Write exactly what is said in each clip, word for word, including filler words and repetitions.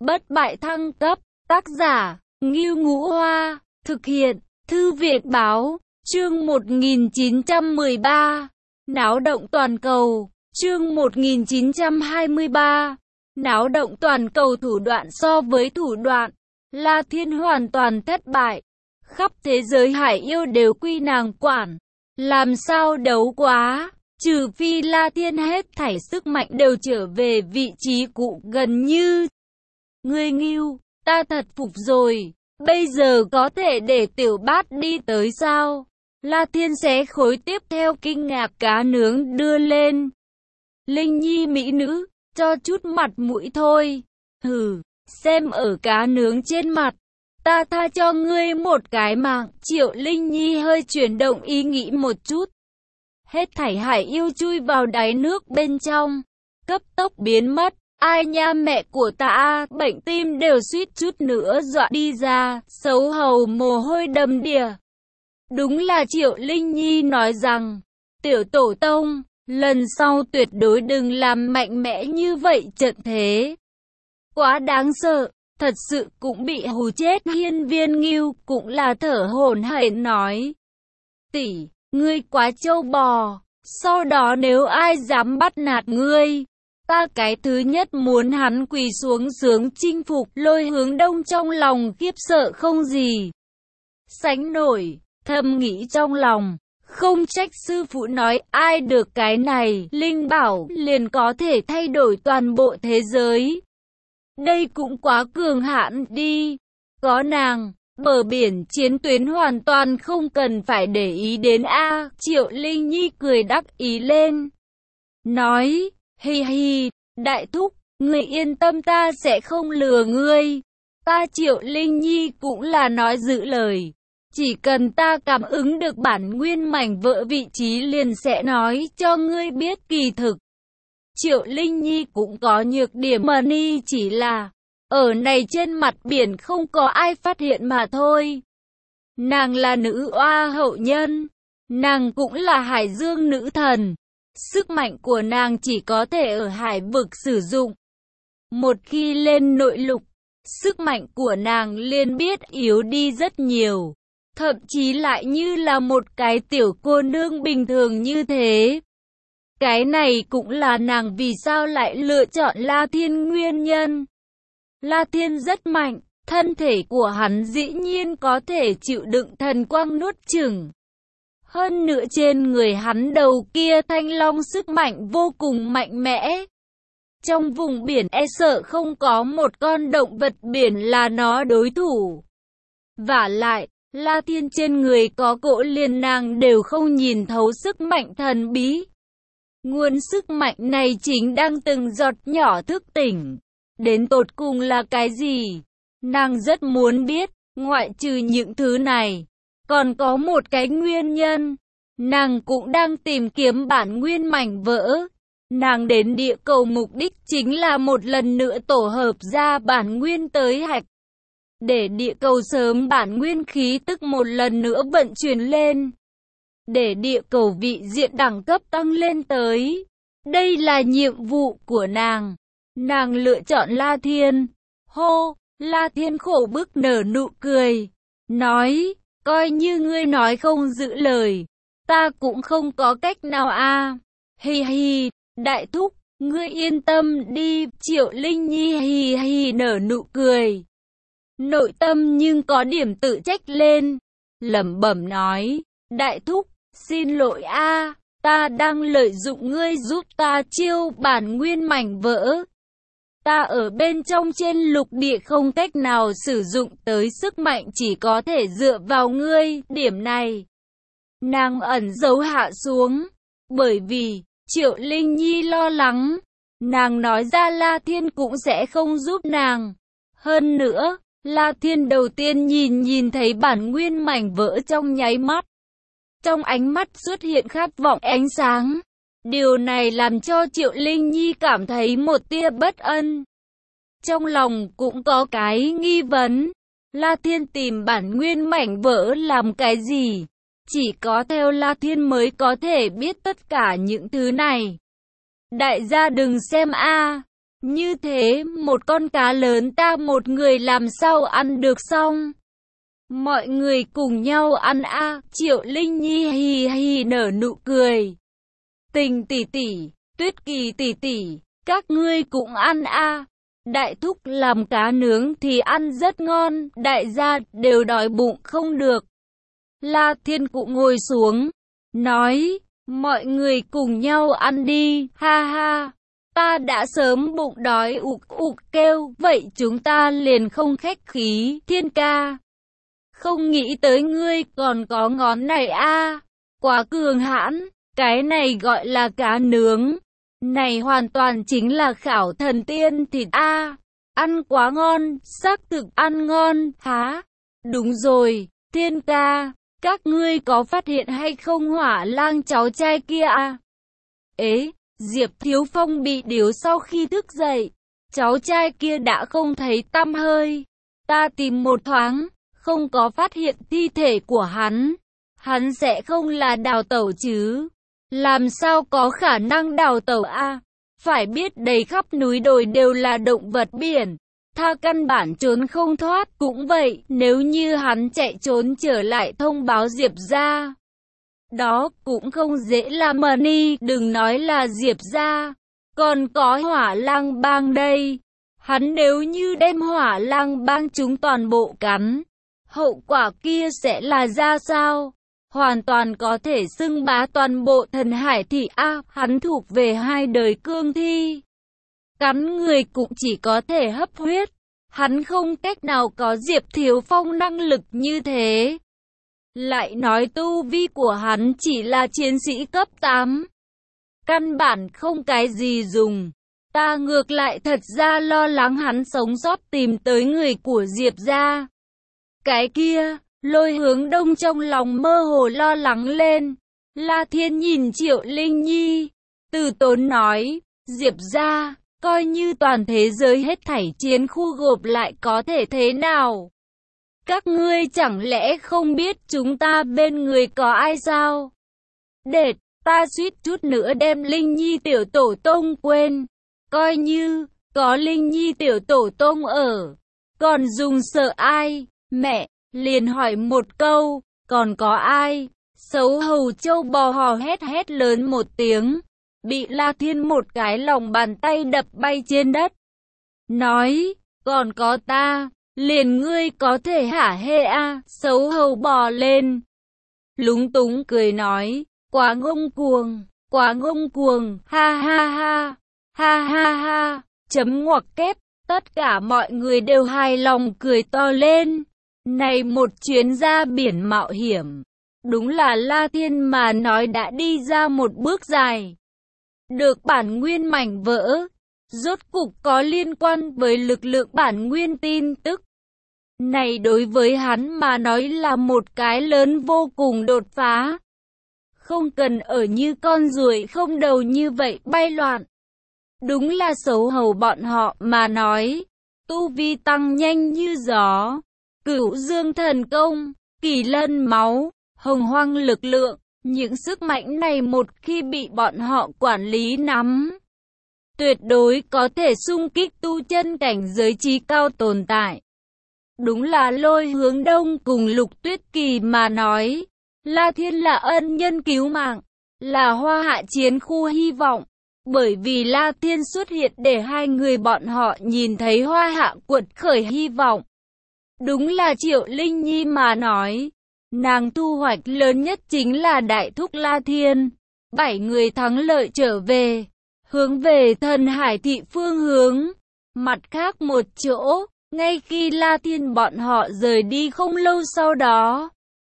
Bất bại thăng cấp, tác giả, Ngưu Ngũ Hoa, thực hiện, Thư viện báo, chương một nghìn chín trăm mười ba, náo động toàn cầu, chương một nghìn chín trăm hai mươi ba, náo động toàn cầu thủ đoạn so với thủ đoạn, La Thiên hoàn toàn thất bại, khắp thế giới hải yêu đều quy nàng quản, làm sao đấu quá, trừ phi La Thiên hết thảy sức mạnh đều trở về vị trí cũ gần như. Ngươi Ngưu, ta thật phục rồi, bây giờ có thể để tiểu bát đi tới sao? La Thiên xé khối tiếp theo kinh ngạc cá nướng đưa lên. Linh Nhi mỹ nữ, cho chút mặt mũi thôi. Hừ, xem ở cá nướng trên mặt, ta tha cho ngươi một cái mạng. Triệu Linh Nhi hơi chuyển động ý nghĩ một chút. Hết thảy hải yêu chui vào đáy nước bên trong, cấp tốc biến mất. Ai nha mẹ của ta, bệnh tim đều suýt chút nữa dọa đi ra, xấu hầu mồ hôi đầm đìa. Đúng là Triệu Linh Nhi nói rằng, tiểu tổ tông, lần sau tuyệt đối đừng làm mạnh mẽ như vậy trận thế. Quá đáng sợ, thật sự cũng bị hù chết. Hiên Viên Ngưu cũng là thở hổn hển nói. Tỷ, ngươi quá trâu bò, sau đó nếu ai dám bắt nạt ngươi, ta cái thứ nhất muốn hắn quỳ xuống sướng chinh phục. Lôi Hướng Đông trong lòng khiếp sợ không gì sánh nổi, thầm nghĩ trong lòng, không trách sư phụ nói ai được cái này, linh bảo liền có thể thay đổi toàn bộ thế giới. Đây cũng quá cường hãn đi, có nàng, bờ biển chiến tuyến hoàn toàn không cần phải để ý đến a. Triệu Linh Nhi cười đắc ý lên, nói, hi hi, đại thúc, ngươi yên tâm, ta sẽ không lừa ngươi. Ta Triệu Linh Nhi cũng là nói giữ lời, chỉ cần ta cảm ứng được bản nguyên mảnh vỡ vị trí liền sẽ nói cho ngươi biết. Kỳ thực, Triệu Linh Nhi cũng có nhược điểm mà ni chỉ là ở này trên mặt biển không có ai phát hiện mà thôi. Nàng là nữ oa hậu nhân, nàng cũng là hải dương nữ thần. Sức mạnh của nàng chỉ có thể ở hải vực sử dụng. Một khi lên nội lục, sức mạnh của nàng liền biết yếu đi rất nhiều. Thậm chí lại như là một cái tiểu cô nương bình thường như thế. Cái này cũng là nàng vì sao lại lựa chọn La Thiên nguyên nhân. La Thiên rất mạnh, thân thể của hắn dĩ nhiên có thể chịu đựng thần quang nuốt chửng. Hơn nữa trên người hắn đầu kia thanh long sức mạnh vô cùng mạnh mẽ. Trong vùng biển e sợ không có một con động vật biển là nó đối thủ. Vả lại, La Thiên trên người có cỗ liền nàng đều không nhìn thấu sức mạnh thần bí. Nguồn sức mạnh này chính đang từng giọt nhỏ thức tỉnh. Đến tột cùng là cái gì? Nàng rất muốn biết, ngoại trừ những thứ này. Còn có một cái nguyên nhân, nàng cũng đang tìm kiếm bản nguyên mảnh vỡ. Nàng đến địa cầu mục đích chính là một lần nữa tổ hợp ra bản nguyên tới hạch. Để địa cầu sớm bản nguyên khí tức một lần nữa vận chuyển lên. Để địa cầu vị diện đẳng cấp tăng lên tới. Đây là nhiệm vụ của nàng. Nàng lựa chọn La Thiên. Hô, La Thiên khổ bức nở nụ cười. Nói, coi như ngươi nói không giữ lời, ta cũng không có cách nào a. Hi hi, đại thúc, ngươi yên tâm đi. Triệu Linh Nhi hi hi nở nụ cười. Nội tâm nhưng có điểm tự trách lên, lẩm bẩm nói, đại thúc, xin lỗi a, ta đang lợi dụng ngươi giúp ta chiêu bản nguyên mảnh vỡ. Ta ở bên trong trên lục địa không cách nào sử dụng tới sức mạnh, chỉ có thể dựa vào ngươi. Điểm này, nàng ẩn giấu hạ xuống, bởi vì Triệu Linh Nhi lo lắng, nàng nói ra La Thiên cũng sẽ không giúp nàng. Hơn nữa, La Thiên đầu tiên nhìn nhìn thấy bản nguyên mảnh vỡ trong nháy mắt. Trong ánh mắt xuất hiện khát vọng ánh sáng. Điều này làm cho Triệu Linh Nhi cảm thấy một tia bất an. Trong lòng cũng có cái nghi vấn. La Thiên tìm bản nguyên mảnh vỡ làm cái gì? Chỉ có theo La Thiên mới có thể biết tất cả những thứ này. Đại gia đừng xem a, Như thế, một con cá lớn ta một người làm sao ăn được xong? Mọi người cùng nhau ăn a. À. Triệu Linh Nhi hì hì nở nụ cười. Tình tỷ tỷ, Tuyết Kỳ tỷ tỷ, các ngươi cũng ăn a. À. Đại thúc làm cá nướng thì ăn rất ngon, đại gia đều đói bụng không được. La Thiên cũng ngồi xuống, nói, mọi người cùng nhau ăn đi, ha ha. Ta đã sớm bụng đói ục ục kêu, vậy chúng ta liền không khách khí, Thiên ca. Không nghĩ tới ngươi còn có ngón này a, à. Quá cường hãn, cái này gọi là cá nướng. Này hoàn toàn chính là khảo thần tiên thịt a, à. Ăn quá ngon, xác thực ăn ngon, há. Đúng rồi, Thiên ca, các ngươi có phát hiện hay không Hỏa Lang cháu trai kia à? Ế, Diệp Thiếu Phong bị điếu sau khi thức dậy, cháu trai kia đã không thấy tăm hơi. Ta tìm một thoáng, không có phát hiện thi thể của hắn. Hắn sẽ không là đào tẩu chứ? Làm sao có khả năng đào tẩu a? À? Phải biết đầy khắp núi đồi đều là động vật biển, tha căn bản trốn không thoát. Cũng vậy, nếu như hắn chạy trốn trở lại thông báo Diệp gia, đó cũng không dễ làm mà ni, đừng nói là Diệp gia, còn có Hỏa Lang bang đây. Hắn nếu như đem Hỏa Lang bang chúng toàn bộ cắn, hậu quả kia sẽ là ra sao? Hoàn toàn có thể xưng bá toàn bộ Thần Hải thị a. À, hắn thuộc về hai đời cương thi, cắn người cũng chỉ có thể hấp huyết. Hắn không cách nào có Diệp Thiếu Phong năng lực như thế. Lại nói tu vi của hắn chỉ là chiến sĩ cấp tám, căn bản không cái gì dùng. Ta ngược lại thật ra lo lắng hắn sống sót tìm tới người của Diệp gia. Cái kia, Lôi Hướng Đông trong lòng mơ hồ lo lắng lên. La Thiên nhìn Triệu Linh Nhi, từ tốn nói, Diệp gia, coi như toàn thế giới hết thảy chiến khu gộp lại có thể thế nào? Các ngươi chẳng lẽ không biết chúng ta bên người có ai sao? Đệt, ta suýt chút nữa đem Linh Nhi tiểu tổ tông quên. Coi như, có Linh Nhi tiểu tổ tông ở, còn dùng sợ ai? Mẹ, liền hỏi một câu, còn có ai? Xấu hầu châu bò hò hét hét lớn một tiếng, bị La Thiên một cái lòng bàn tay đập bay trên đất. Nói, còn có ta, liền ngươi có thể hả hê a? À? Xấu hầu bò lên, lúng túng cười nói, quá ngông cuồng, quá ngông cuồng, ha ha ha, ha ha ha, chấm ngoặc kép, tất cả mọi người đều hài lòng cười to lên. Này một chuyến ra biển mạo hiểm, đúng là La Thiên mà nói đã đi ra một bước dài. Được bản nguyên mảnh vỡ, rốt cục có liên quan với lực lượng bản nguyên tin tức. Này đối với hắn mà nói là một cái lớn vô cùng đột phá. Không cần ở như con ruồi không đầu như vậy bay loạn. Đúng là xấu hầu bọn họ mà nói, tu vi tăng nhanh như gió. Cửu Dương thần công, Kỳ Lân máu, Hồng Hoang lực lượng, những sức mạnh này một khi bị bọn họ quản lý nắm, tuyệt đối có thể xung kích tu chân cảnh giới trí cao tồn tại. Đúng là Lôi Hướng Đông cùng Lục Tuyết Kỳ mà nói, La Thiên là ân nhân cứu mạng, là Hoa Hạ chiến khu hy vọng. Bởi vì La Thiên xuất hiện để hai người bọn họ nhìn thấy Hoa Hạ quật khởi hy vọng. Đúng là Triệu Linh Nhi mà nói, nàng thu hoạch lớn nhất chính là đại thúc La Thiên. Bảy người thắng lợi trở về, hướng về Thần Hải thị phương hướng. Mặt khác một chỗ, ngay khi La Thiên bọn họ rời đi không lâu sau đó,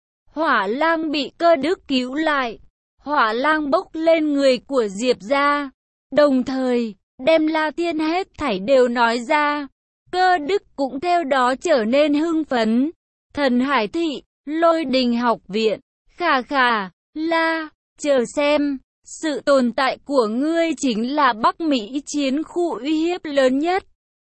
Hỏa Lang bị Cơ Đức cứu lại. Hỏa Lang bốc lên người của Diệp gia, đồng thời đem La Thiên hết thảy đều nói ra. Cơ Đức cũng theo đó trở nên hưng phấn. Thần Hải thị, Lôi Đình học viện, khà khà, La, chờ xem, sự tồn tại của ngươi chính là Bắc Mỹ chiến khu uy hiếp lớn nhất.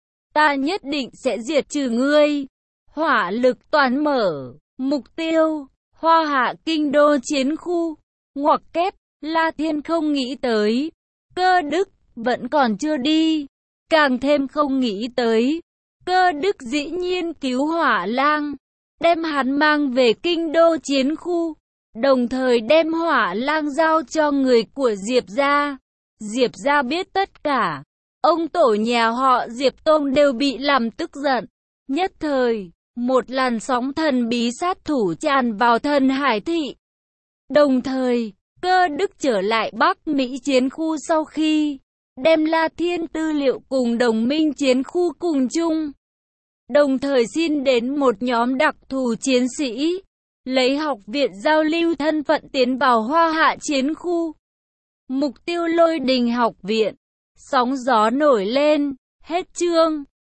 Ta nhất định sẽ diệt trừ ngươi. Hỏa lực toàn mở, mục tiêu, Hoa Hạ kinh đô chiến khu. Ngoặc kép, La Thiên không nghĩ tới, Cơ Đức vẫn còn chưa đi. càng thêm không nghĩ tới. Cơ Đức dĩ nhiên cứu Hỏa Lang, đem hắn mang về kinh đô chiến khu, đồng thời đem Hỏa Lang giao cho người của Diệp gia. Diệp gia biết tất cả, ông tổ nhà họ Diệp Tông đều bị làm tức giận. Nhất thời, một làn sóng thần bí sát thủ tràn vào Thần Hải thị. Đồng thời, Cơ Đức trở lại Bắc Mỹ chiến khu sau khi đem La Thiên tư liệu cùng đồng minh chiến khu cùng chung. Đồng thời xin đến một nhóm đặc thù chiến sĩ, lấy học viện giao lưu thân phận tiến vào Hoa Hạ chiến khu. Mục tiêu Lôi Đình học viện. Sóng gió nổi lên. Hết chương.